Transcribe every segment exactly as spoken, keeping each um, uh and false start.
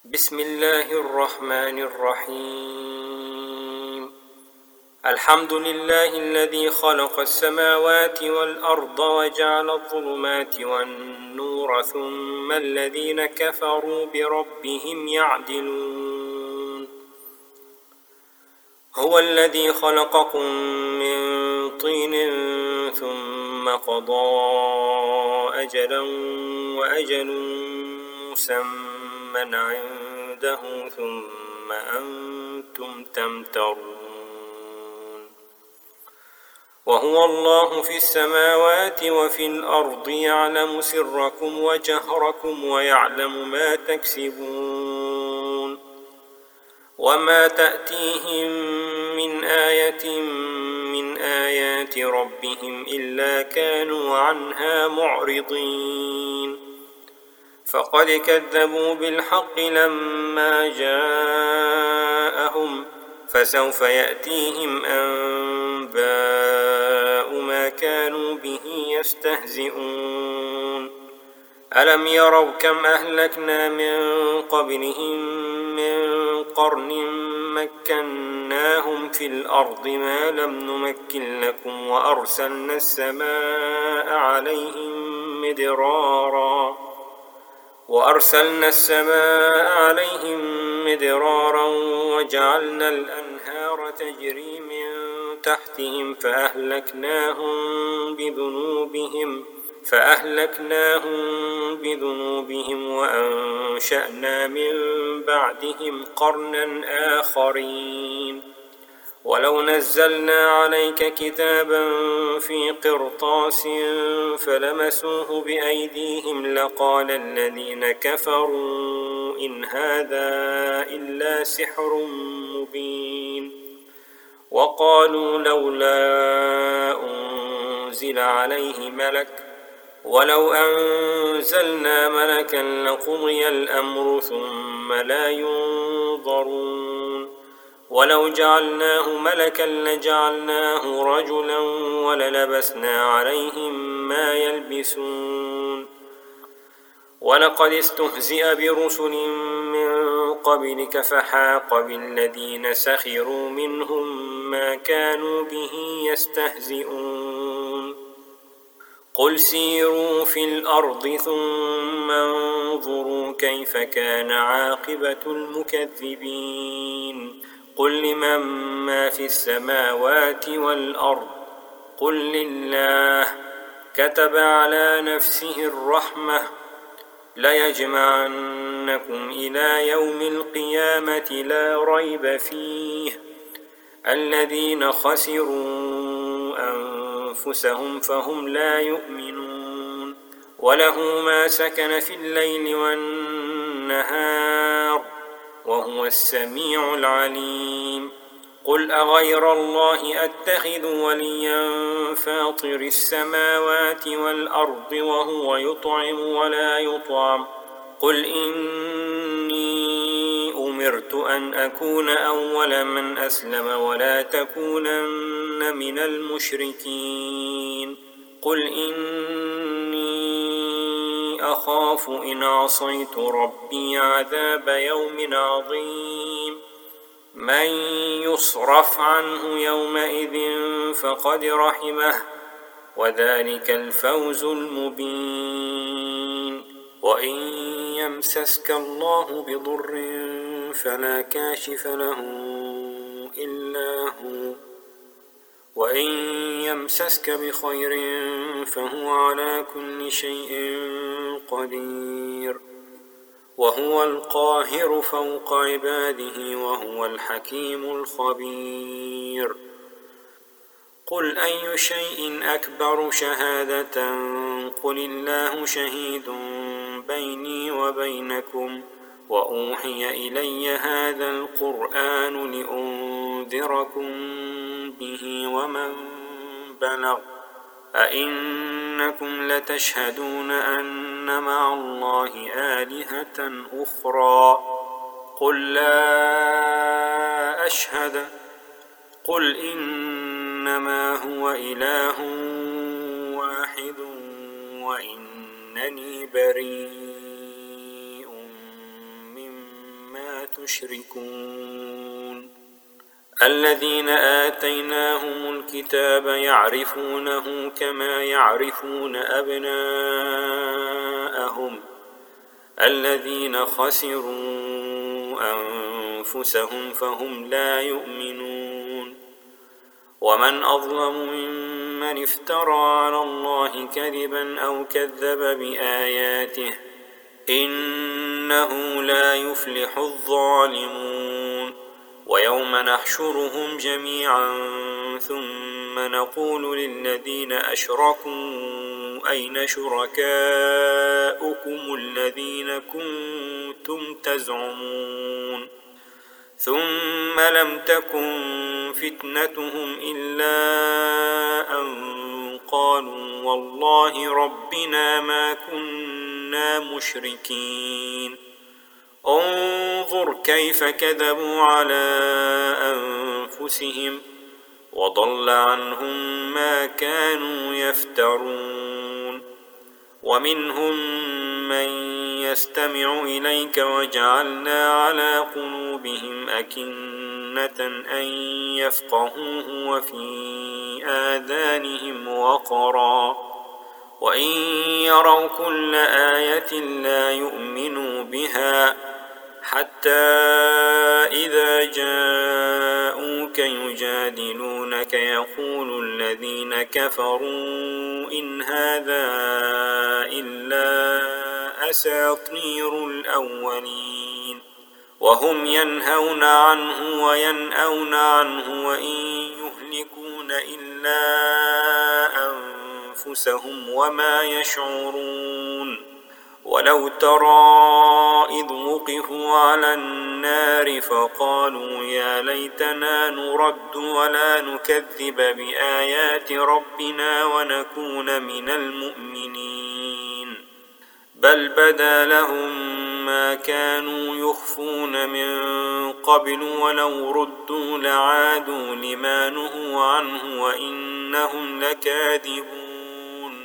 بسم الله الرحمن الرحيم الحمد لله الذي خلق السماوات والأرض وجعل الظلمات والنور ثم الذين كفروا بربهم يعدلون هو الذي خلقكم من طين ثم قضى أجلا وأجل مسمى عنده ثم أنتم تمترون وهو الله في السماوات وفي الأرض يعلم سركم وجهركم ويعلم ما تكسبون وما تأتيهم من آية من آيات ربهم إلا كانوا عنها معرضين فقد كذبوا بالحق لما جاءهم فسوف يأتيهم أنباء ما كانوا به يستهزئون ألم يروا كم أهلكنا من قبلهم من قرن مكناهم في الأرض ما لم نمكن لكم وأرسلنا السماء عليهم مدرارا وأرسلنا السماء عليهم مدرارا وجعلنا الأنهار تجري من تحتهم فأهلكناهم بذنوبهم فأهلكناهم بذنوبهم وأنشأنا من بعدهم قرنا آخرين ولو نزلنا عليك كتابا في قرطاس فلمسوه بأيديهم لقال الذين كفروا إن هذا إلا سحر مبين وقالوا لولا أنزل عليه ملك ولو أنزلنا ملكا لقضي الأمر ثم لا ينظرون ولو جعلناه ملكا لجعلناه رجلا وللبسنا عليهم ما يلبسون ولقد استهزئ برسل من قبلك فحاق بالذين سخروا منهم ما كانوا به يستهزئون قل سيروا في الأرض ثم انظروا كيف كان عاقبة المكذبين قل لمن ما في السماوات والأرض قل لله كتب على نفسه الرحمة ليجمعنكم إلى يوم القيامة لا ريب فيه الذين خسروا أنفسهم فهم لا يؤمنون وله ما سكن في الليل والنهار وهو السميع العليم قل أغير الله أتخذ وليا فاطر السماوات والأرض وهو يطعم ولا يطعم قل إني أمرت أن أكون أول من أسلم ولا تكونن من المشركين قل إني أخاف إن عصيت ربي عذاب يوم عظيم من يصرف عنه يومئذ فقد رحمه وذلك الفوز المبين وإن يمسسك الله بضر فلا كاشف له إلا هو وإن يمسسك بخير فهو على كل شيء قدير وهو القاهر فوق عباده وهو الحكيم الخبير قل أي شيء أكبر شهادة قل الله شهيد بيني وبينكم وأوحي إلي هذا القرآن لأنذركم به ومن بلغ أئنكم لتشهدون أن مع الله آلهة أخرى قل لا أشهد قل إنما هو إله واحد وإنني بريء تشركون الذين آتيناهم الكتاب يعرفونه كما يعرفون أبناءهم الذين خسروا أنفسهم فهم لا يؤمنون ومن أظلم ممن افترى على الله كذبا أو كذب بآياته إنه لا يفلح الظالمون ويوم نحشرهم جميعا ثم نقول للذين أشركوا أين شركاؤكم الذين كنتم تزعمون ثم لم تكن فتنتهم إلا أن قالوا والله ربنا ما كنا مشركين انظر كيف كذبوا على أنفسهم وضل عنهم ما كانوا يفترون ومنهم من يستمع إليك وجعلنا على قلوبهم أكنة أن يفقهوه وفي آذانهم وقرا وإن يروا كل آية لا يؤمنوا بها حتى إذا جاءوك يجادلونك يقول الذين كفروا إن هذا إلا أساطير الأولين وهم ينهون عنه وينأون عنه وإن يهلكون إلا أنفسهم وما يشعرون ولو ترى إذ وقفوا على النار فقالوا يا ليتنا نرد ولا نكذب بآيات ربنا ونكون من المؤمنين بل بدا لهم ما كانوا يخفون من قبل ولو ردوا لعادوا لما نهوا عنه وإنهم لكاذبون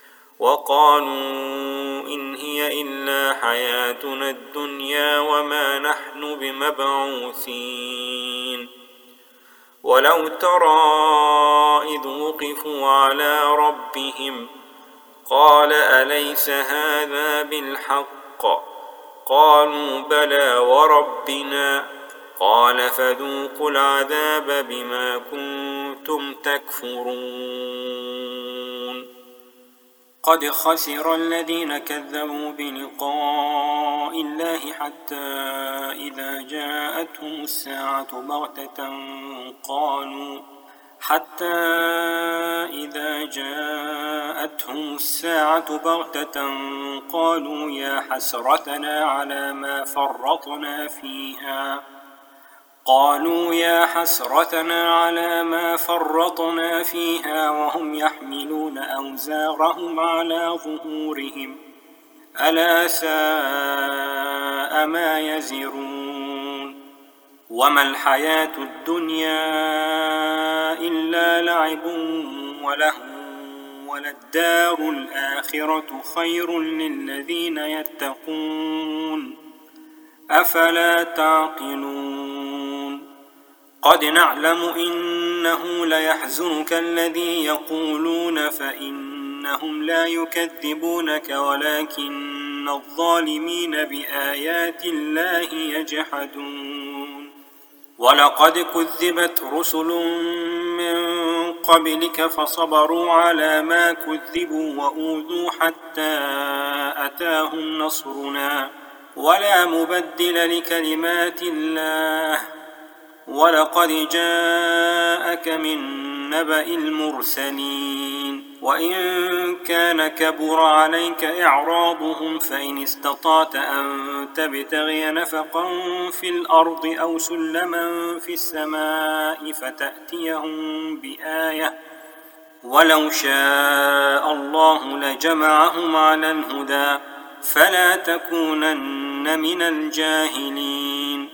وقالوا إن هي إلا حياتنا الدنيا وما نحن بمبعوثين ولو ترى إذ وقفوا على ربهم قال أليس هذا بالحق قالوا بلى وربنا قال فذوقوا العذاب بما كنتم تكفرون قد خسر الذين كذبوا بلقاء الله حتى إذا جاءتهم الساعة بغتة قالوا حتى إذا جاءتهم الساعة بغتة قالوا يا حسرتنا على ما فرطنا فيها قالوا يا حسرتنا على ما فرطنا فيها وهم يحملون أوزارهم على ظهورهم ألا ساء ما يزرون وما الحياة الدنيا إلا لعب ولهو وللدار الآخرة خير للذين يتقون أفلا تعقلون قد نعلم إنه ليحزنك الذي يقولون فإنهم لا يكذبونك ولكن الظالمين بآيات الله يجحدون ولقد كذبت رسل من قبلك فصبروا على ما كذبوا وأوذوا حتى أتاهم نصرنا ولا مبدل لكلمات الله ولقد جاءك من نبأ المرسلين وإن كان كبر عليك إعراضهم فإن استطعت أن تبتغي نفقا في الأرض أو سلما في السماء فتأتيهم بآية ولو شاء الله لجمعهم على الهدى فلا تكونن من الجاهلين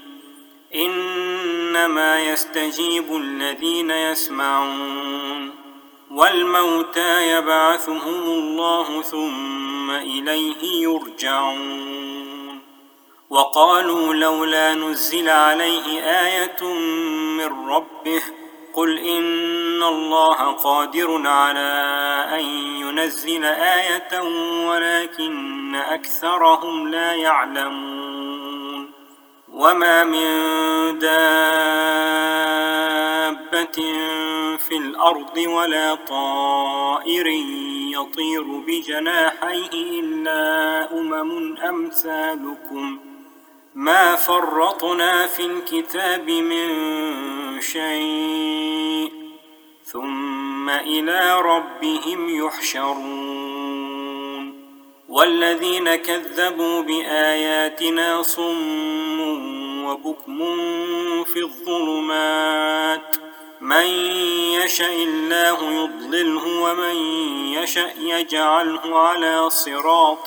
إنما يستجيب الذين يسمعون والموتى يبعثهم الله ثم إليه يرجعون وقالوا لولا نزل عليه آية من ربه قل إن الله قادر على أن ينزل آية ولكن أكثرهم لا يعلمون وما من دابة في الأرض ولا طائر يطير بجناحيه إلا أمم أمثالكم ما فرطنا في الكتاب من شيء ثم إلى ربهم يحشرون والذين كذبوا بآياتنا صم وبكم في الظلمات من يشاء الله يضلله ومن يشاء يجعله على صراط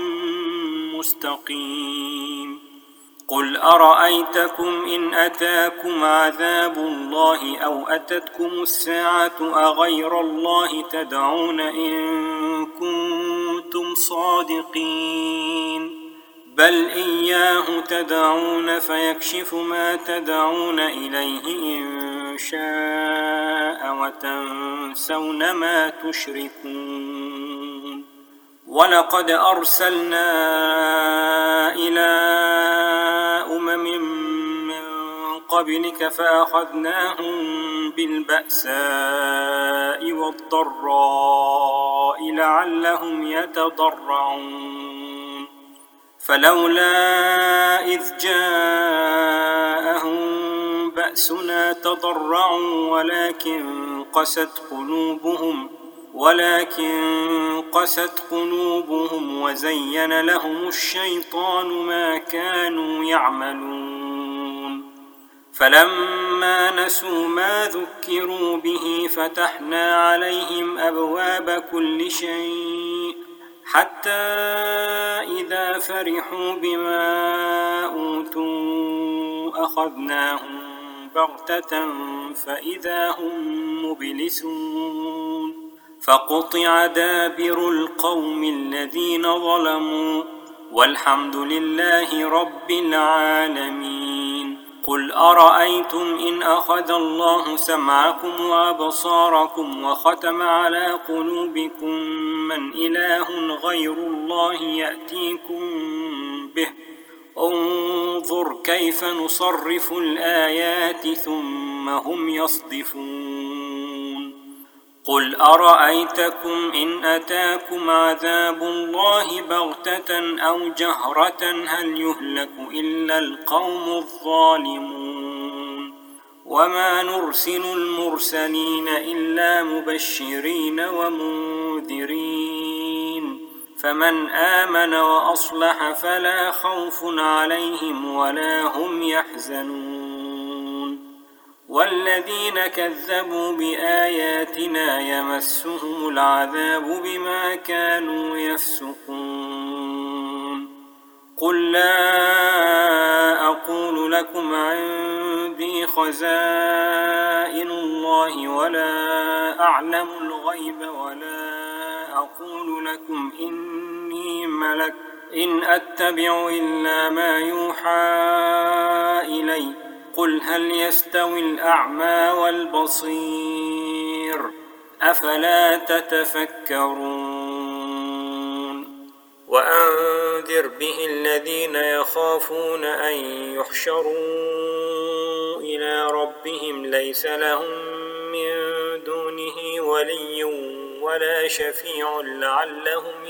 مستقيم قل أرأيتكم إن أتاكم عذاب الله أو أتتكم الساعة أغير الله تدعون إن كنتم صادقين بل إياه تدعون فيكشف ما تدعون إليه إن شاء وتنسون ما تشركون ولقد أرسلنا إلى أمم من قبلك فأخذناهم بالبأساء والضراء لعلهم يتضرعون فلولا إذ جاءهم بأسنا تضرعوا ولكن قست قلوبهم ولكن قست قلوبهم وزين لهم الشيطان ما كانوا يعملون فلما نسوا ما ذكروا به فتحنا عليهم أبواب كل شيء حتى إذا فرحوا بما أوتوا أخذناهم بغتة فإذا هم مبلسون فقطع دابر القوم الذين ظلموا والحمد لله رب العالمين قل أرأيتم إن أخذ الله سمعكم وأبصاركم وختم على قلوبكم من إله غير الله يأتيكم به انظر كيف نصرف الآيات ثم هم يصدفون قل أرأيتكم إن أتاكم عذاب الله بغتة أو جهرة هل يهلك إلا القوم الظالمون وما نرسل المرسلين إلا مبشرين ومنذرين فمن آمن وأصلح فلا خوف عليهم ولا هم يحزنون والذين كذبوا بآياتنا يمسهم العذاب بما كانوا يفسقون قل لا أقول لكم عندي خزائن الله ولا أعلم الغيب ولا أقول لكم إني ملك إن أتبع إلا ما يوحى إلي قل هل يستوي الأعمى والبصير أفلا تتفكرون وأنذر به الذين يخافون أن يحشروا إلى ربهم ليس لهم من دونه ولي ولا شفيع لعلهم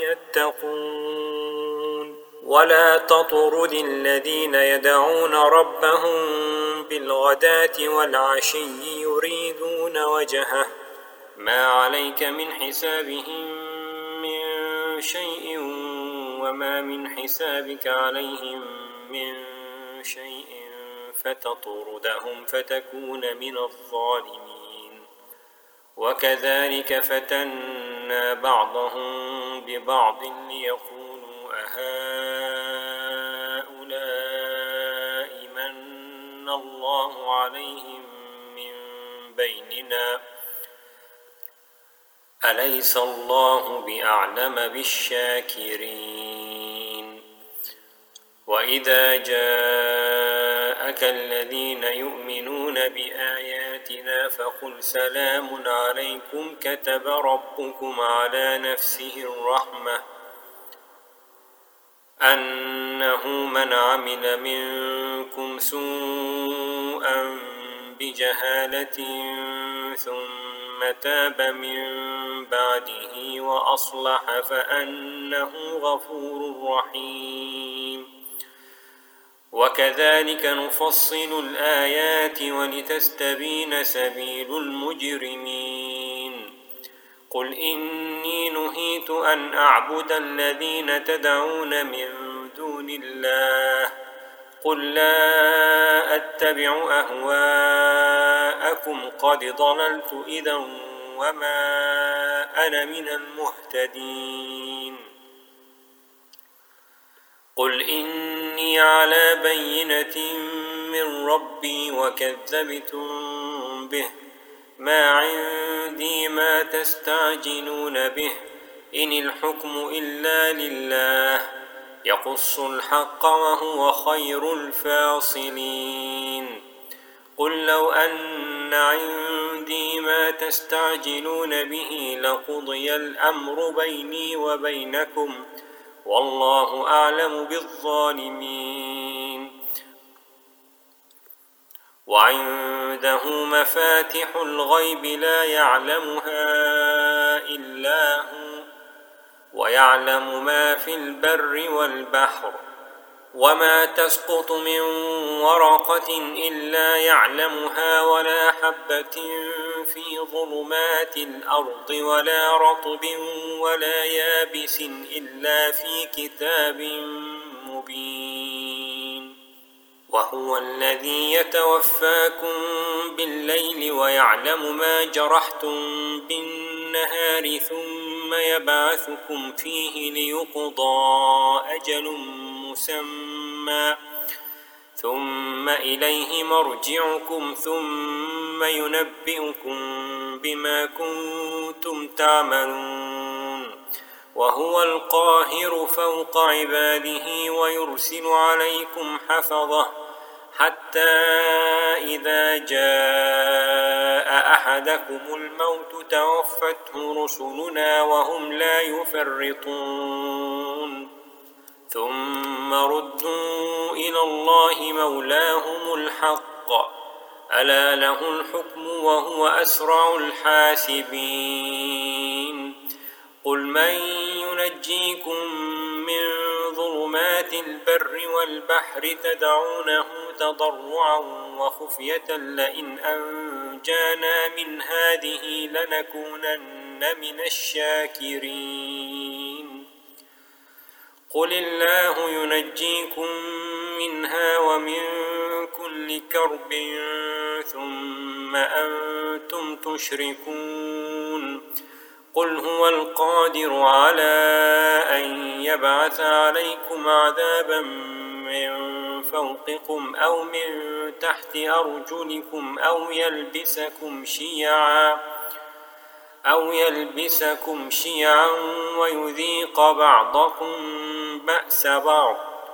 يتقون ولا تطرد الذين يدعون ربهم بالغداة والعشي يريدون وجهه ما عليك من حسابهم من شيء وما من حسابك عليهم من شيء فتطردهم فتكون من الظالمين وكذلك فتنا بعضهم ببعض ليقولوا أهؤلاء من الله عليهم من بيننا أليس الله بأعلم بالشاكرين وإذا جاءك الذين يؤمنون بآياتنا فقل سلام عليكم كتب ربكم على نفسه الرحمة أنه من عمل منكم سوءا بجهالة ثم تاب من بعده وأصلح فأنه غفور رحيم وكذلك نفصل الآيات ولتستبين سبيل المجرمين قل إني نهيت أن أعبد الذين تدعون من دون الله قل لا أتبع أهواءكم قد ضللت إذا وما أنا من المهتدين قل إني على بينة من ربي وكذبتم به ما عندي ما تستعجلون به إن الحكم إلا لله يقص الحق وهو خير الفاصلين قل لو أن عندي ما تستعجلون به لقضي الأمر بيني وبينكم والله أعلم بالظالمين وعنده مفاتح الغيب لا يعلمها إلا هو ويعلم ما في البر والبحر وما تسقط من ورقة إلا يعلمها ولا حبة في ظلمات الأرض ولا رطب ولا يابس إلا في كتاب مبين وهو الذي يتوفاكم بالليل ويعلم ما جرحتم بالنهار ثم يبعثكم فيه ليقضى أجل مسمى ثم إليه مرجعكم ثم ينبئكم بما كنتم تعملون وهو القاهر فوق عباده ويرسل عليكم حفظة حتى إذا جاء أحدكم الموت توفته رسلنا وهم لا يفرطون ثم ردوا إلى الله مولاهم الحق ألا له الحكم وهو أسرع الحاسبين قل من ينجيكم من ظلمات البر والبحر تدعونه تضرعا وخفية لئن أنجانا من هذه لنكونن من الشاكرين قل الله ينجيكم منها ومن كل كرب ثم أنتم تشركون قل هو القادر على أن يبعث عليكم عذابا من فوقكم أو من تحت أرجلكم أو يلبسكم شيعا أو يلبسكم شيعا ويذيق بعضكم بأس بعض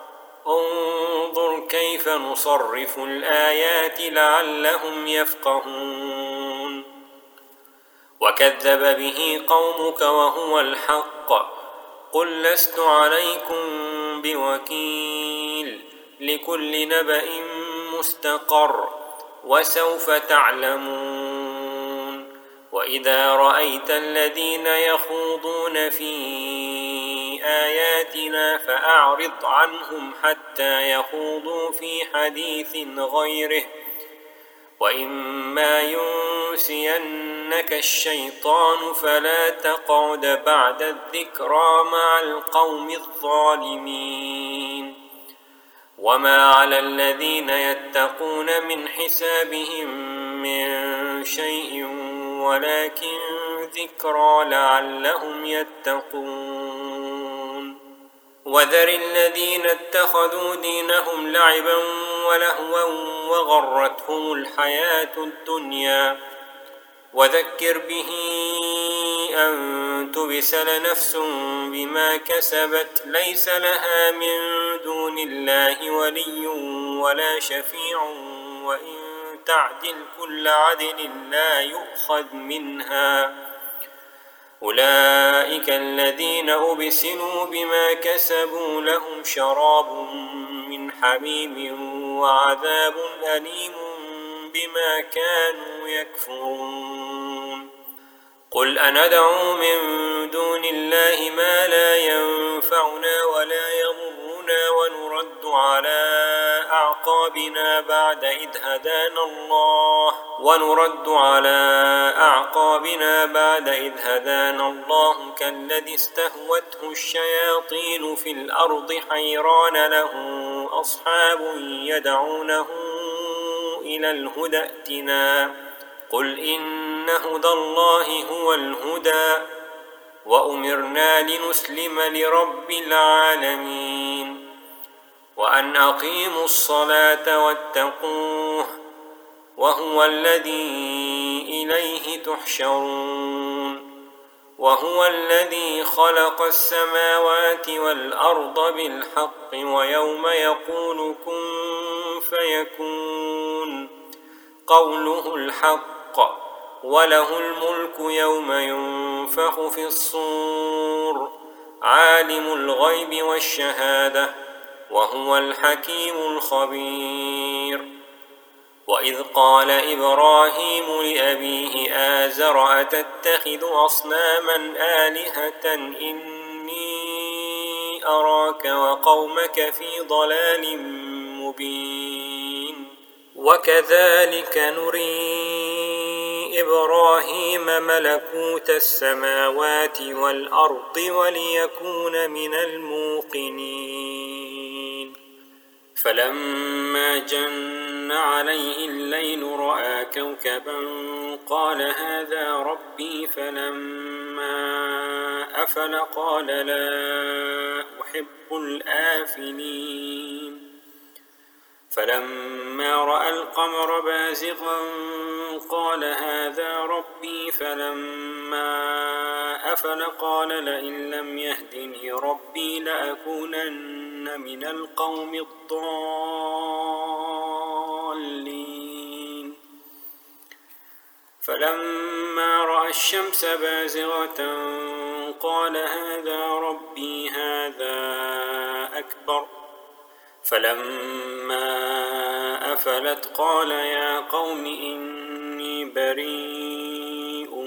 انظر كيف نصرف الآيات لعلهم يفقهون وكذب به قومك وهو الحق قل لست عليكم بوكيل لكل نبأ مستقر وسوف تعلمون وإذا رأيت الذين يخوضون في آياتنا فأعرض عنهم حتى يخوضوا في حديث غيره وإما ينسينك الشيطان فلا تقعد بعد الذكرى مع القوم الظالمين وما على الذين يتقون من حسابهم من شيء ولكن ذكرى لعلهم يتقون وذر الذين اتخذوا دينهم لعبا ولهوا وغرتهم الحياة الدنيا وذكر به أن تبسل نفس بما كسبت ليس لها من دون الله ولي ولا شفيع وإن تعدل كل عدل لا يؤخذ منها أولئك الذين أبسلوا بما كسبوا لهم شراب من حميم وعذاب أليم بما كانوا يكفرون قل أندعو من دون الله ما لا ينفعنا ولا يضرنا ونرد على أعقابنا بعد إذ هدانا الله ونرد على أعقابنا بعد إذ هدانا الله كالذي استهوته الشياطين في الأرض حيران له أصحاب يدعونه إلى الهدى ائتنا قل إن هدى الله هو الهدى وأمرنا لنسلم لرب العالمين وأن أقيموا الصلاة واتقوه وهو الذي إليه تحشرون وهو الذي خلق السماوات والأرض بالحق ويوم يقول كن فيكون قوله الحق وله الملك يوم ينفخ في الصور عالم الغيب والشهادة وهو الحكيم الخبير وإذ قال إبراهيم لأبيه آزر أتتخذ أصناما آلهة إني أراك وقومك في ضلال مبين وكذلك نري إبراهيم ملكوت السماوات والأرض وليكون من الموقنين فلما جن عليه الليل رأى كوكبا قال هذا ربي فلما أفل قال لا أحب الآفلين فلما رأى القمر بازغا قال هذا ربي فلما أفل قال لئن لم يهدني ربي لأكونن من القوم الضالين فلما رأى الشمس بازغة قال هذا ربي هذا أكبر فلما أفلت قال يا قوم إني بريء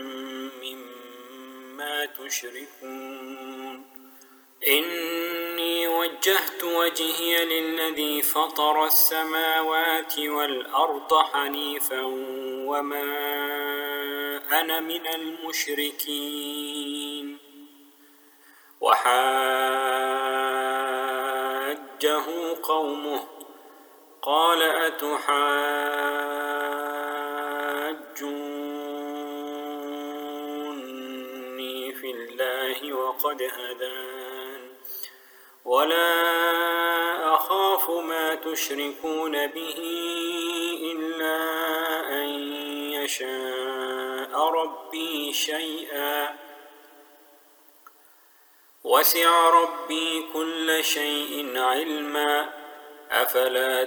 مما تشركون إني وجهت وجهي للذي فطر السماوات والأرض حنيفا وما أنا من المشركين وحاجه قومه قال أتحاجوني في الله وقد هدان ولا أخاف ما تشركون به إلا أن يشاء ربي شيئا وسع ربي كل شيء علما أفلا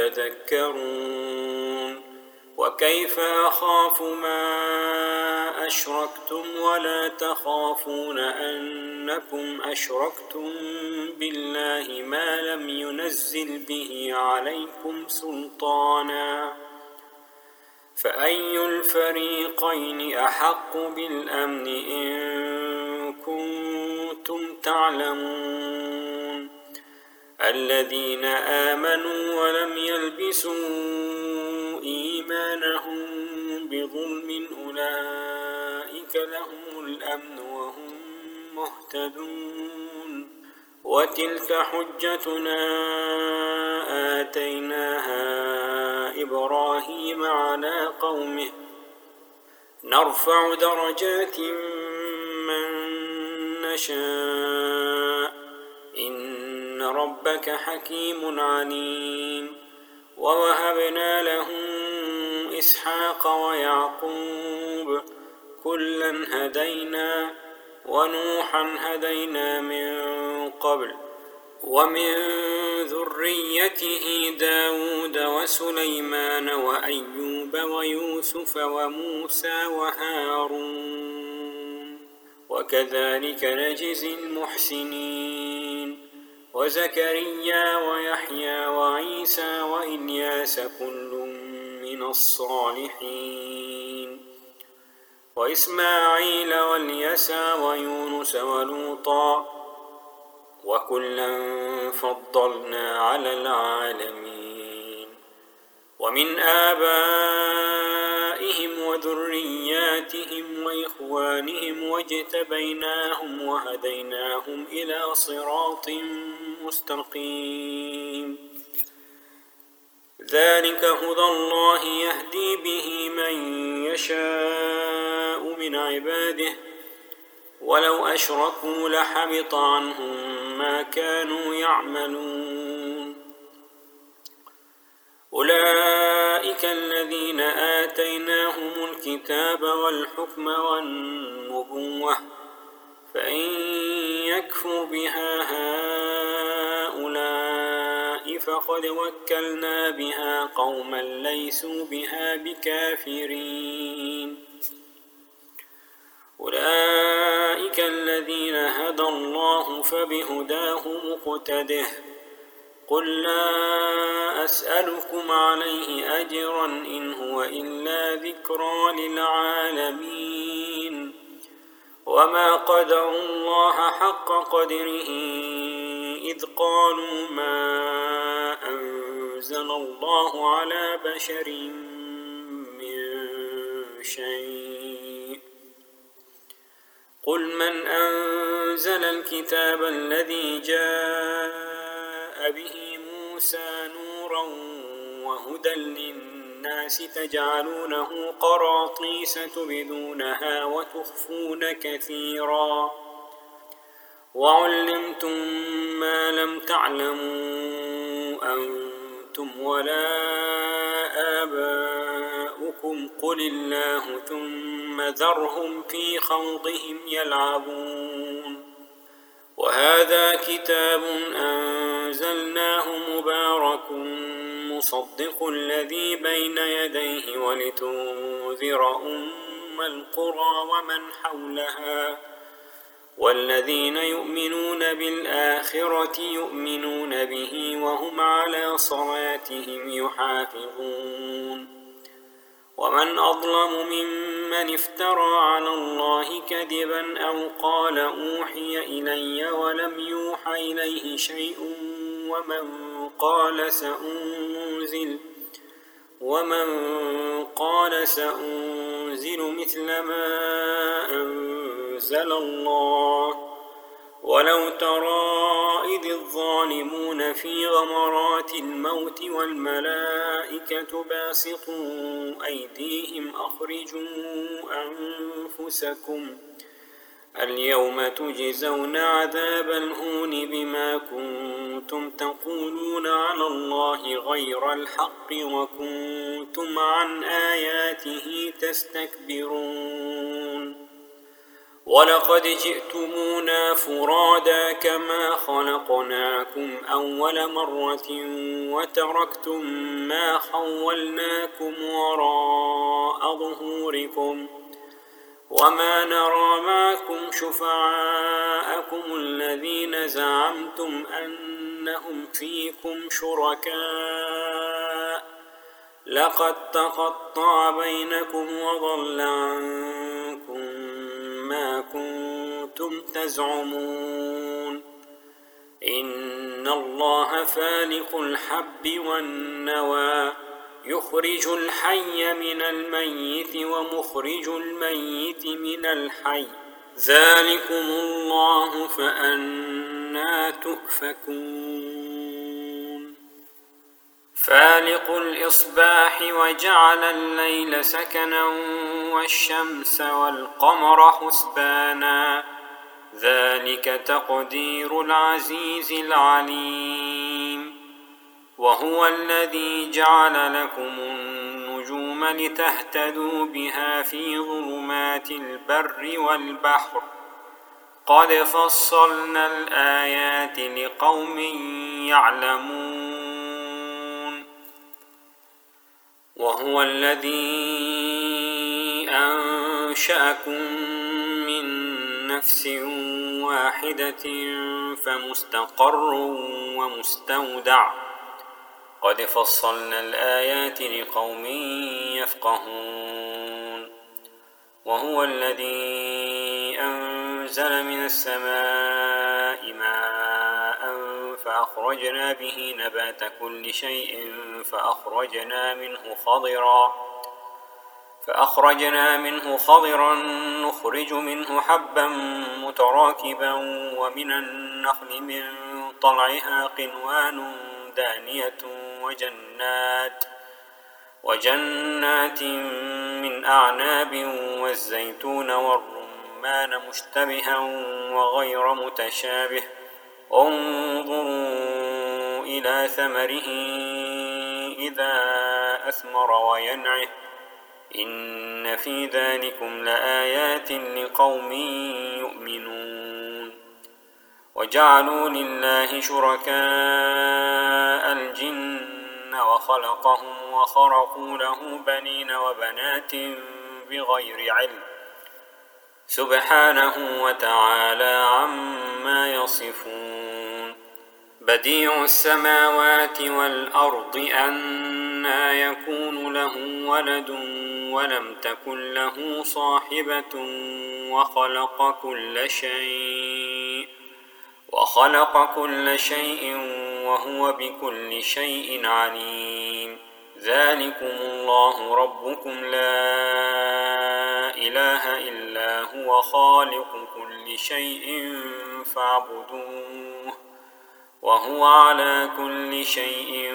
تتذكرون وكيف أخاف ما أشركتم ولا تخافون أنكم أشركتم بالله ما لم ينزل به عليكم سلطانا فأي الفريقين أحق بالأمن إن كنتم تعلمون الذين آمنوا ولم يلبسوا إيمانهم بظلم أولئك لهم الأمن وهم مهتدون وتلك حجتنا آتيناها إبراهيم على قومه نرفع درجات من نشاء إن ربك حكيم عليم ووهبنا له إسحاق ويعقوب كلا هدينا ونوحا هدينا من قبل ومن ذريته داود وسليمان وأيوب ويوسف وموسى وهارون وكذلك نجزي المحسنين وزكريا ويحيى وعيسى وإلياس كل من الصالحين وإسماعيل واليسع ويونس ولوطا وكلا فضلنا على العالمين ومن آبائهم وذرياتهم وإخوانهم واجتبيناهم وهديناهم إلى صراط مستقيم ذلك هدى الله يهدي به من يشاء من عباده ولو أشركوا لحبط عنهم ما كانوا يعملون أولئك الذين آتيناهم الكتاب والحكم والنبوة فإن يكفر بها هؤلاء فقد وكلنا بها قوما ليسوا بها بكافرين أولئك الذين هدى الله فبهداه مقتده قل لا أسألكم عليه أجرا إن هو إلا ذكرى للعالمين وما قدروا الله حق قدره إذ قالوا ما أنزل الله على بشر من شيء قل من أنزل الكتاب الذي جاء به موسى نورا وهدى للناس تجعلونه قراطيس تبدونها وتخفون كثيرا وعلمتم ما لم تعلموا أنتم ولا آباؤكم قل الله ثم ذرهم في خوضهم يلعبون وهذا كتاب أنزلناه مبارك مصدق الذي بين يديه ولتنذر أم القرى ومن حولها والذين يؤمنون بالآخرة يؤمنون به وهم على صلاتهم يحافظون ومن أظلم ممن افترى على الله كذبا أو قال أوحي إلي ولم يوح إليه شيء ومن قال سأنزل ومن قال سأنزل مثل ما أنزل الله ولو ترى إذ الظالمون في غمرات الموت والملائكة باسطوا أيديهم أخرجوا أنفسكم اليوم تجزون عذاب الهون بما كنتم تقولون على الله غير الحق وكنتم عن آياته تستكبرون ولقد جئتمونا فرادا كما خلقناكم أول مرة وتركتم ما خولناكم وراء ظهوركم وما نرى معكم شفعاءكم الذين زعمتم أنهم فيكم شركاء لقد تقطع بينكم وضل عنكم ما كنتم تزعمون إن الله فالق الحب والنوى يخرج الحي من الميت ومخرج الميت من الحي ذلكم الله فأنى تؤفكون فالق الإصباح وجعل الليل سكنا والشمس والقمر حسبانا ذلك تقدير العزيز العليم وهو الذي جعل لكم النجوم النجوم لتهتدوا بها في ظلمات البر والبحر قد فصلنا الآيات لقوم يعلمون. وهو الذي أنشأكم من نفس واحدة فمستقر ومستودع قد فصلنا الآيات لقوم يفقهون. وهو الذي أنزل من السماء ماء فأخرجنا به نبات كل شيء فأخرجنا منه خضرا فأخرجنا منه خضرا نخرج منه حبا متراكبا ومن النخل من طلعها قنوان دانية وجنات وجنات من أعناب والزيتون والرمان مشتبها وغير متشابه انظروا إلى ثمره إذا أثمر وينعه إن في ذلكم لآيات لقوم يؤمنون. وجعلوا لله شركاء الجن وخلقهم وخرقوا له بنين وبنات بغير علم سبحانه وتعالى عما يصفون. بديع السماوات والأرض أنى يكون له ولد ولم تكن له صاحبة وخلق كل شيء وخلق كل شيء وهو بكل شيء عليم. ذلكم الله ربكم لا إله إلا هو خالق كل شيء فاعبدوه وهو على كل شيء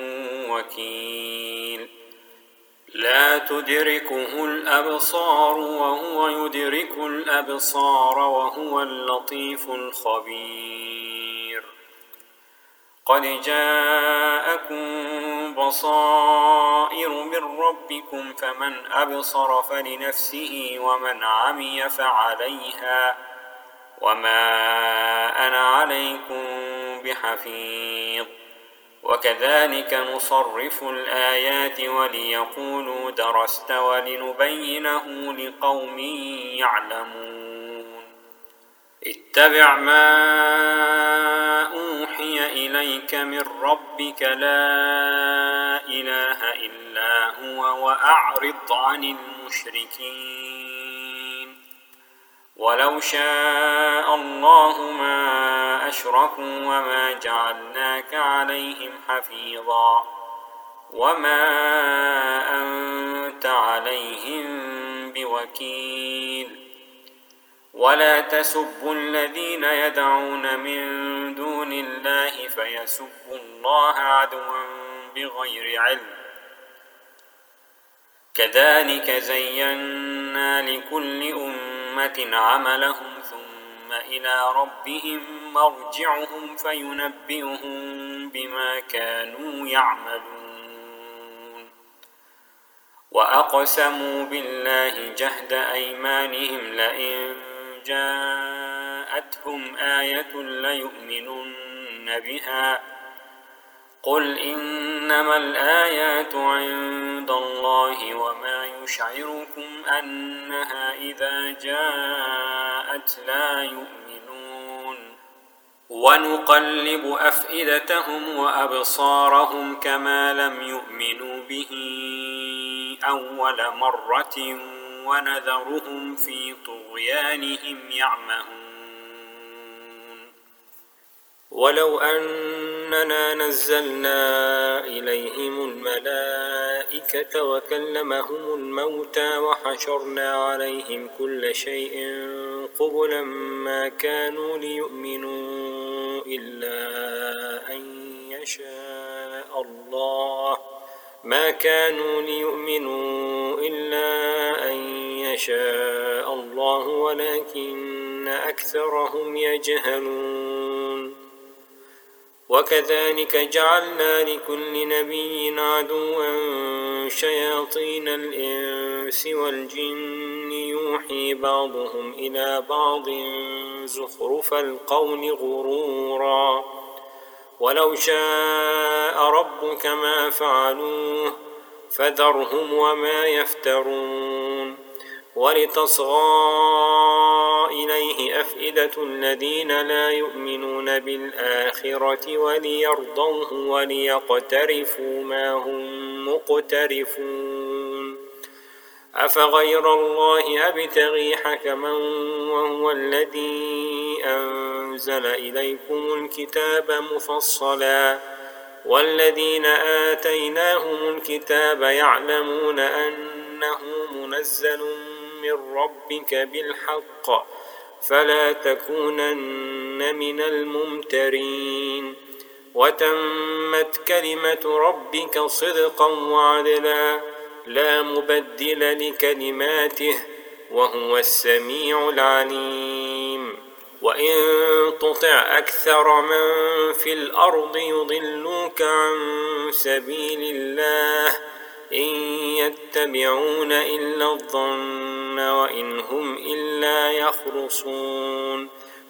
وكيل. لا تدركه الأبصار وهو يدرك الأبصار وهو اللطيف الخبير. قد جاءكم بصائر من ربكم فمن أبصر فلنفسه ومن عمي فعليها وما أنا عليكم بحفيظ. وكذلك نصرف الآيات وليقولوا درست ولنبينه لقوم يعلمون. اتبع ما أوحي إليك من ربك لا إله إلا هو وأعرض عن المشركين. ولو شاء الله ما أشركوا وما جعلناك عليهم حفيظا وما أنت عليهم بوكيل. ولا تسبوا الذين يدعون من دون الله فيسبوا الله عدوا بغير علم كذلك زينا لكل أمة عملهم ثم إلى ربهم مرجعهم فينبئهم بما كانوا يعملون. وأقسموا بالله جهد أيمانهم لئن جاءتهم آية ليؤمنن بها قل إنما الآيات عند الله وما يشعركم أنها إذا جاءت لا يؤمنون. ونقلب أفئدتهم وأبصارهم كما لم يؤمنوا به أول مرة ونذرهم في طغيانهم يعمهون. ولو أننا نزلنا إليهم الملائكة وكلمهم الموتى وحشرنا عليهم كل شيء قبلا ما كانوا ليؤمنوا إلا أن يشاء الله ما كانوا ليؤمنوا إلا أن يشاء الله ولكن أكثرهم يجهلون. وكذلك جعلنا لكل نبي عدوا شياطين الإنس والجن يوحي بعضهم إلى بعض زخرف القول غرورا ولو شاء ربك ما فعلوه فذرهم وما يفترون ولتصغى إليه أفئدة الذين لا يؤمنون بالآخرة وليرضوه وليقترفوا ما هم مقترفون أفغير الله أبتغي حكما وهو الذي أنزل إليكم الكتاب مفصلا والذين آتيناهم الكتاب يعلمون أنه منزل من ربك بالحق فلا تكونن من الممترين وتمت كلمة ربك صدقا وعدلا لا مبدل لكلماته وهو السميع العليم وإن تطع أكثر من في الأرض يضلوك عن سبيل الله إن يتبعون إلا الظن وإن هم إلا يخرصون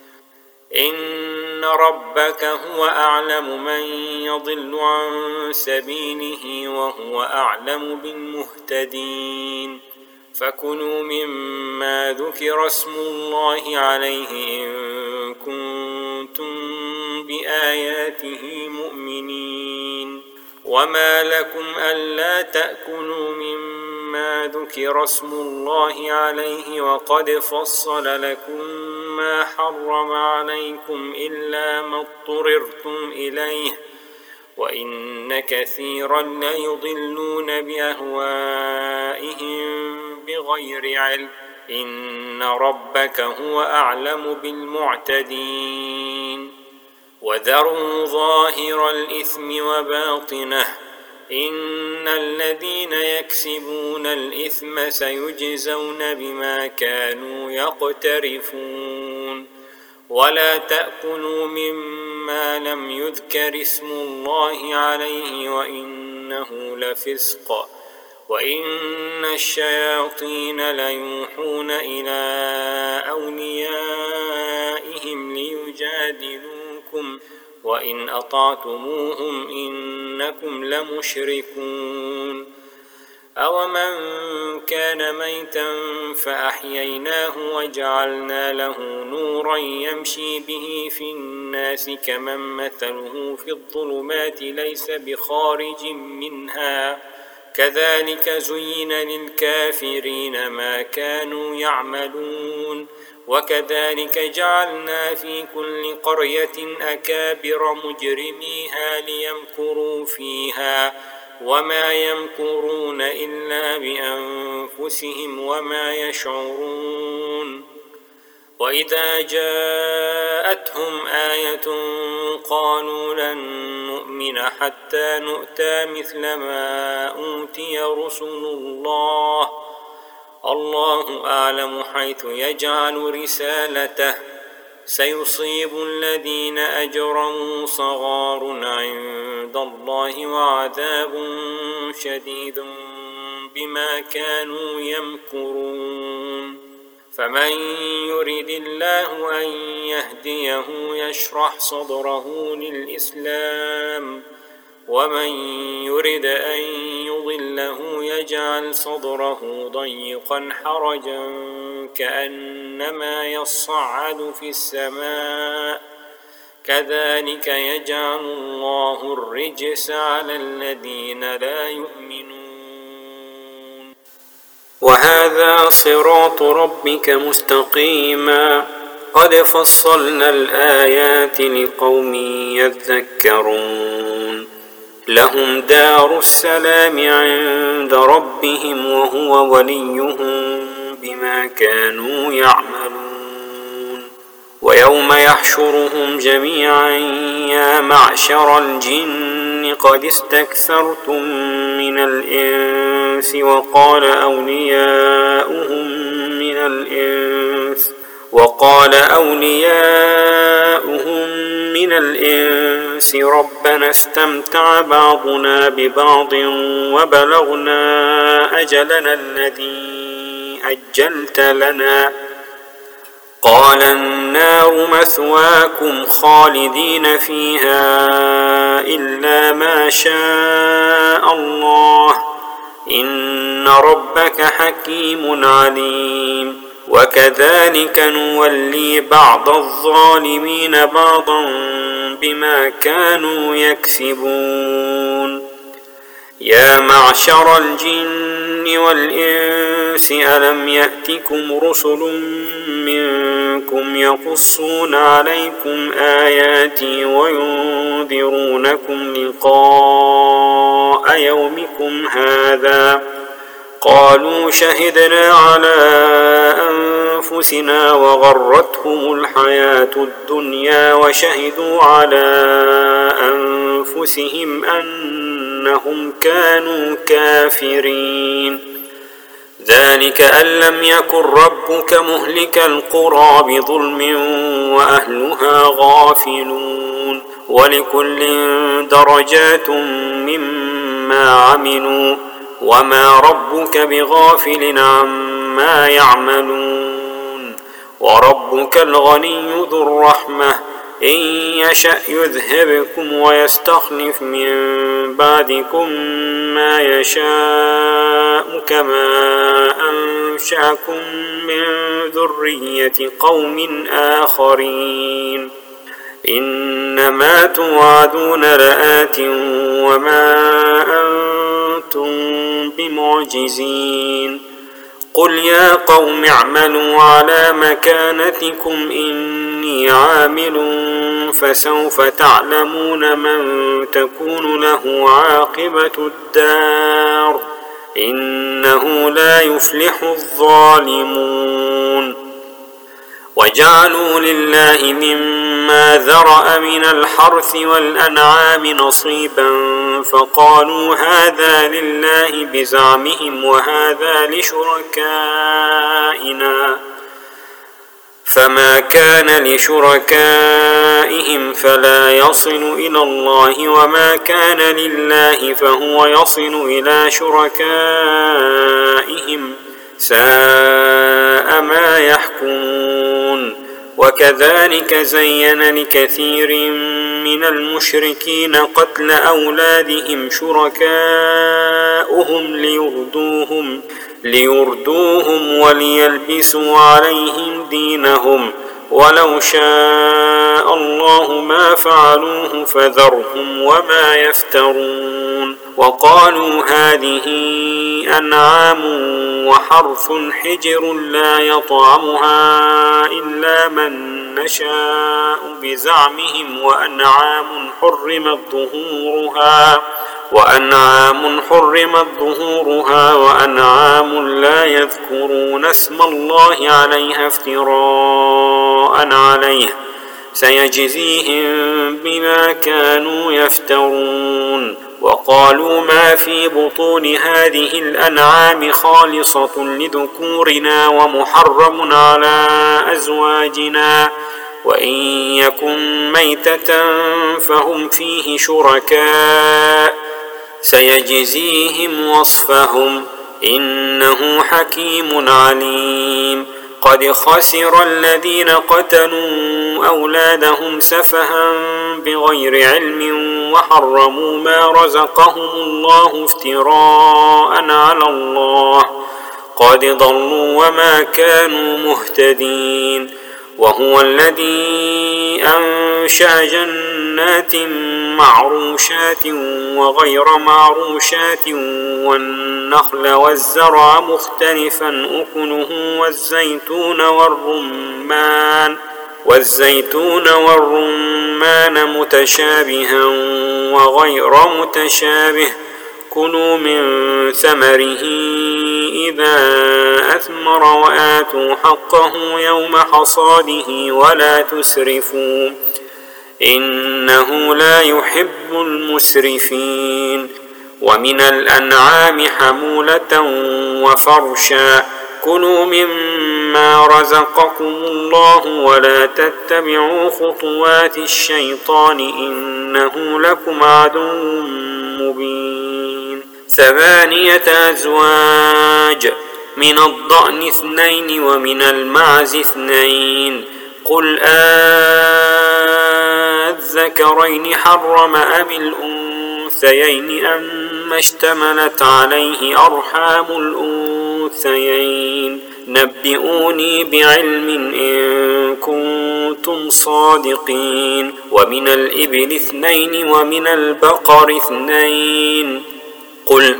إن ربك هو أعلم من يضل عن سبيله وهو أعلم بالمهتدين فكلوا مما ذكر اسم الله عليه إن كنتم بآياته مؤمنين وما لكم ألا تأكلوا مما ذكر اسم الله عليه وقد فصل لكم ما حرم عليكم إلا ما اضطررتم إليه وإن كثيرا ليضلون بأهوائهم بغير علم إن ربك هو أعلم بالمعتدين وذروا ظاهر الإثم وباطنه إن الذين يكسبون الإثم سيجزون بما كانوا يقترفون ولا تأكلوا مما لم يذكر اسم الله عليه وإنه لفسق وإن الشياطين ليوحون إلى أوليائهم ليجادلوكم وإن أطعتموهم إنكم لمشركون أومن كان ميتا فأحييناه وجعلنا له نورا يمشي به في الناس كمن مثله في الظلمات ليس بخارج منها كذلك زين للكافرين ما كانوا يعملون وكذلك جعلنا في كل قرية أكابر مجرميها ليمكروا فيها وما يمكرون إلا بأنفسهم وما يشعرون وإذا جاءتهم آية قالوا لن نؤمن حتى نؤتى مثل ما أوتي رسل الله الله أعلم حيث يجعل رسالته سيصيب الذين أجرموا صغار عند الله وعذاب شديد بما كانوا يمكرون فمن يرد الله أن يهديه يشرح صدره للإسلام ومن يرد أن يضله يجعل صدره ضيقا حرجا كأنما يصعد في السماء كذلك يجعل الله الرجس على الذين لا يؤمنون وهذا صراط ربك مستقيما قد فصلنا الآيات لقوم يذكرون لهم دار السلام عند ربهم وهو وليهم بما كانوا يعملون ويوم يحشرهم جميعا يا معشر الجن قد استكثرتم من الإنس وقال أولياؤهم من الإنس وقال أولياؤهم من الإنس ربنا استمتع بعضنا ببعض وبلغنا أجلنا الذي أجلت لنا قال النار مثواكم خالدين فيها إلا ما شاء الله إن ربك حكيم عليم وكذلك نولي بعض الظالمين بعضا بما كانوا يكسبون يا معشر الجن والإنس ألم يأتكم رسل منكم يقصون عليكم آياتي وينذرونكم لقاء يومكم هذا قالوا شهدنا على أنفسنا وغرتهم الحياة الدنيا وشهدوا على أنفسهم أنهم كانوا كافرين ذلك أن لم يكن ربك مهلك القرى بظلم وأهلها غافلون ولكل درجات مما عملوا وما ربك بغافل عما يعملون وربك الغني ذو الرحمة إن يشأ يذهبكم ويستخلف من بعدكم ما يشاء كما أنشأكم من ذرية قوم آخرين إنما توعدون لآت وما أنتم بمعجزين قل يا قوم اعملوا على مكانتكم إني عامل فسوف تعلمون من تكون له عاقبة الدار إنه لا يفلح الظالمون وجعلوا لله مما ذرأ من الحرث والأنعام نصيبا فقالوا هذا لله بزعمهم وهذا لشركائنا فما كان لشركائهم فلا يصل إلى الله وما كان لله فهو يصل إلى شركائهم ساء ما يحكمون وكذلك زين لكثير من المشركين قتل أولادهم شركاؤهم ليردوهم ليردوهم وليلبسوا عليهم دينهم ولو شاء الله ما فعلوه فذرهم وما يفترون وقالوا هذه أنعام وحرث حجر لا يطعمها إلا من نشاء بزعمهم وأنعام حرمت ظهورها وأنعام حرمت ظهورها وأنعام لا يذكرون اسم الله عليها افتراء عليه سيجزيهم بما كانوا يفترون وقالوا ما في بطون هذه الأنعام خالصة لذكورنا ومحرم على أزواجنا وإن يكن ميتة فهم فيه شركاء سيجزيهم وصفهم إنه حكيم عليم قد خسر الذين قتلوا أولادهم سفها بغير علم وحرموا ما رزقهم الله افتراء على الله قد ضلوا وما كانوا مهتدين وهو الذي أنشأ جنات معروشات وغير معروشات والنخل والزرع مختلفا أكله والزيتون والرمان والزيتون والرمان متشابها وغير متشابه كلوا من ثمره إذا أثمر وآتوا حقه يوم حصاده ولا تسرفوا إنه لا يحب المسرفين ومن الأنعام حمولة وفرشا كلوا مما مما رزقكم الله ولا تتبعوا خطوات الشيطان إنه لكم عدو مبين. ثمانية أزواج، من الضأن اثنين ومن المعز اثنين، قل أذكرين حرم أم الأنثيين أم اشتملت عليه أرحام الأنثيين نبئوني بعلم إن كنتم صادقين. ومن الإبل اثنين ومن البقر اثنين، قل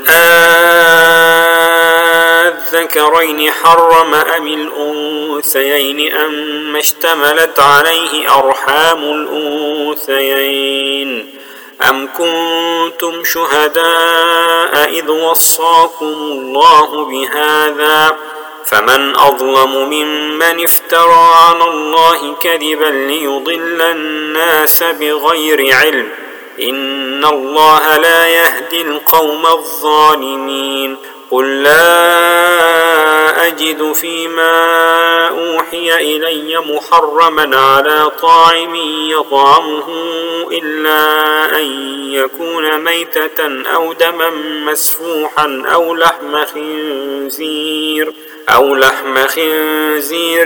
أذكرين حرم أم الأنثيين أم اشتملت عليه أرحام الأنثيين أم كنتم شهداء إذ وصاكم الله بهذا فمن أظلم ممن افترى على الله كذبا ليضل الناس بغير علم إن الله لا يهدي القوم الظالمين. قل لا أجد فيما أوحي إلي محرما على طاعم يطعمه إلا أن يكون ميتة أو دما مسفوحا أو لحم خنزير أو لحم خنزير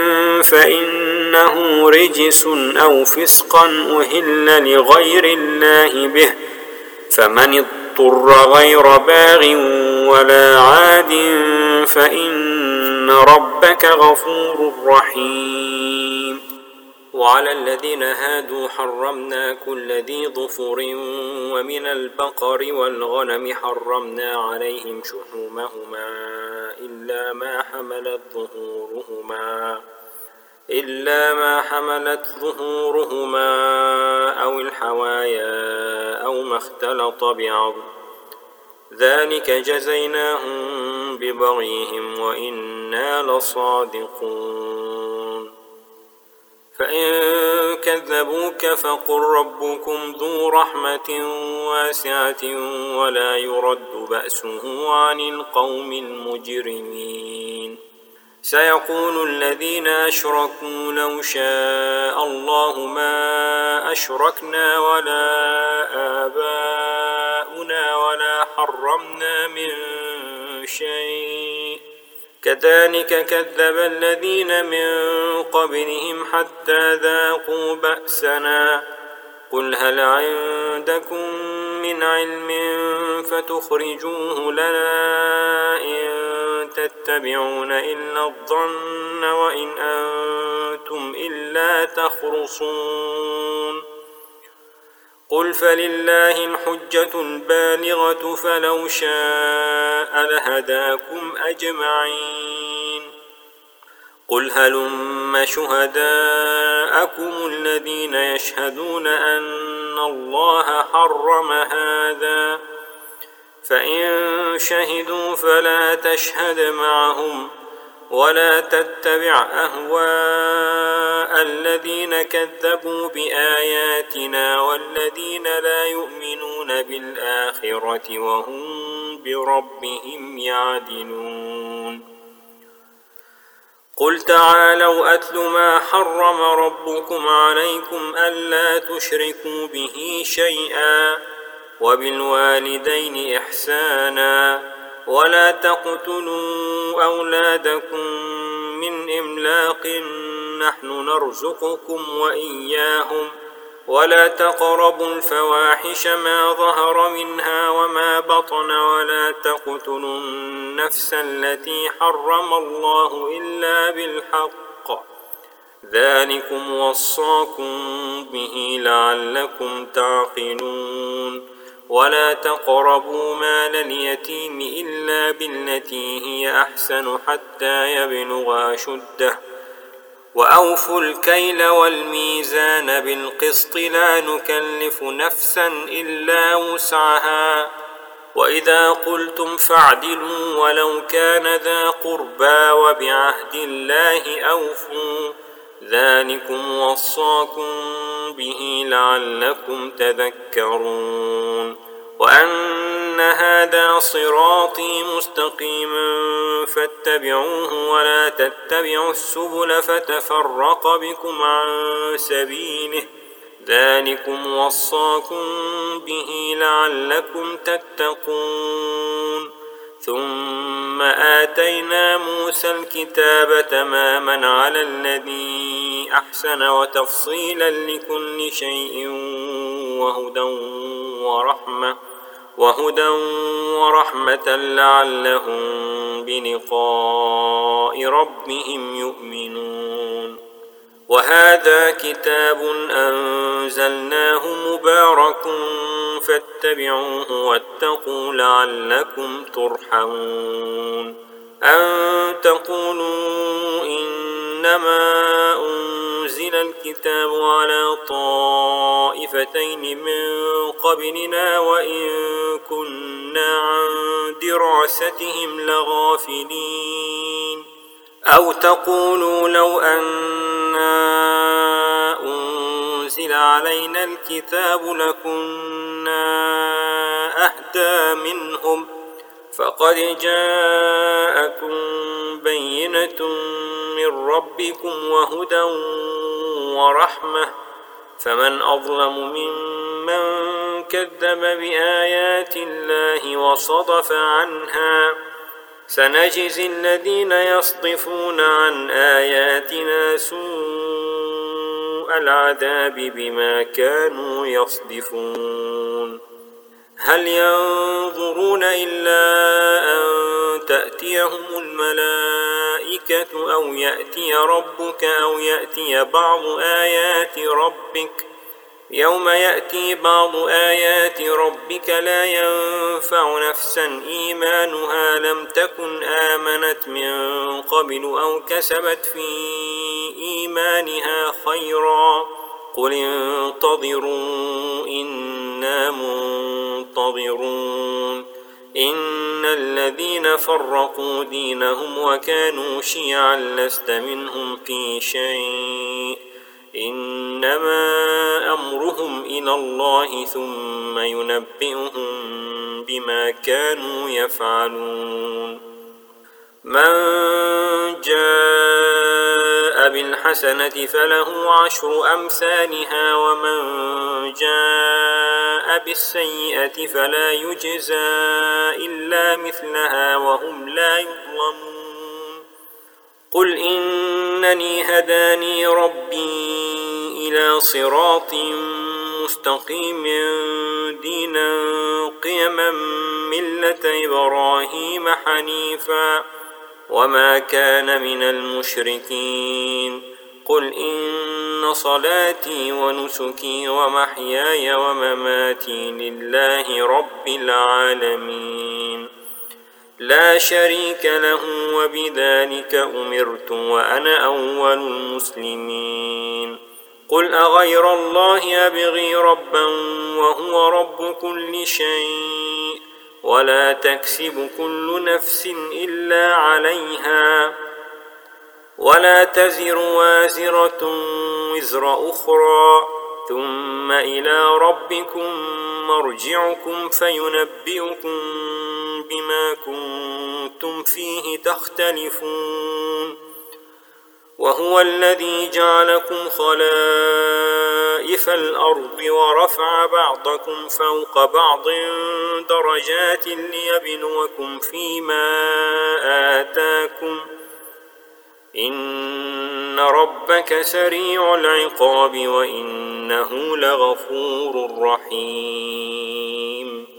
فإنه رجس أو فسقا أهل لغير الله به فمن اضطر غير باغ ولا عاد فإن ربك غفور رحيم. وعلى الذين هادوا حرمنا كل ذي ظفر ومن البقر والغنم حرمنا عليهم شحومهما إلا ما حملت ظهورهما إلا ما حملت ظهورهما أو الحوايا أو ما اختلط بعظم ذلك جزيناهم ببغيهم وإنا لصادقون. فإن كذبوك فقل ربكم ذو رحمة واسعة ولا يرد بأسه عن القوم المجرمين. سيقول الذين أشركوا لو شاء الله ما أشركنا ولا آباؤنا ولا حرمنا من شيء كذلك كذب الذين من قبلهم حتى ذاقوا بأسنا قل هل عندكم من علم فتخرجوه لنا إن تتبعون إلا الظن وإن أنتم إلا تخرصون. قل فلله الحجة البالغة فلو شاء لهداكم أجمعين. قل هلم شهداءكم الذين يشهدون أن الله حرم هذا فإن شهدوا فلا تشهد معهم ولا تتبع أهواء الذين كذبوا بآياتنا والذين لا يؤمنون بالآخرة وهم بربهم يعدلون. قل تعالوا أتل ما حرم ربكم عليكم ألا تشركوا به شيئا وبالوالدين إحسانا ولا تقتلوا أولادكم من إملاق نحن نرزقكم وإياهم ولا تقربوا الفواحش ما ظهر منها وما بطن ولا تقتلوا النفس التي حرم الله إلا بالحق ذلكم وصاكم به لعلكم تعقلون. ولا تقربوا مال اليتيم إلا بالتي هي أحسن حتى يبلغ أشده وأوفوا الكيل والميزان بالقسط لا نكلف نفسا إلا وسعها وإذا قلتم فاعدلوا ولو كان ذا قربى وبعهد الله أوفوا ذلكم وصاكم به لعلكم تذكرون. وأن أن هذا صراطي مستقيما فاتبعوه ولا تتبعوا السبل فتفرق بكم عن سبيله ذلكم وصاكم به لعلكم تتقون ثم آتينا موسى الكتاب تماما على الذي أحسن وتفصيلا لكل شيء وهدى ورحمة وهدى ورحمة لعلهم بلقاء ربهم يؤمنون وهذا كتاب أنزلناه مبارك فاتبعوه واتقوا لعلكم ترحمون أن تقولوا إنما أنزل الكتاب على طائفتين من قبلنا وإن كنا عن دراستهم لغافلين أو تقولوا لو أنا أنزل علينا الكتاب لكنا أهدى منهم فقد جاءكم بينة من ربكم وهدى ورحمة فمن أظلم ممن كذب بآيات الله وصدف عنها سنجزي الذين يصدفون عن آياتنا سوء العذاب بما كانوا يصدفون هل ينظرون إلا أن تأتيهم الملائكة أو يأتي ربك أو يأتي بعض آيات ربك يوم يأتي بعض آيات ربك لا ينفع نفسا إيمانها لم تكن آمنت من قبل أو كسبت في إيمانها خيرا قل انتظروا إنا منتظرون إن الذين فرقوا دينهم وكانوا شيعا لست منهم في شيء إنما أمرهم إلى الله ثم ينبئهم بما كانوا يفعلون من جاء بالحسنة فله عشر أمثالها ومن جاء بالسيئة فلا يجزى إلا مثلها وهم لا يظلمون قل إنني هداني ربي إلى صراط مستقيم دينا قيما ملة إبراهيم حنيفا وما كان من المشركين قل إن صلاتي ونسكي ومحياي ومماتي لله رب العالمين لا شريك له وبذلك أمرت وأنا أول المسلمين قل أغير الله أبغي ربا وهو رب كل شيء ولا تكسب كل نفس إلا عليها ولا تزر وازرة وزر أخرى ثم إلى ربكم مرجعكم فينبئكم بما كنتم فيه تختلفون وهو الذي جعلكم خلائف الأرض ورفع بعضكم فوق بعض درجات ليبلوكم فيما آتاكم إن ربك سريع العقاب وإنه لغفور رحيم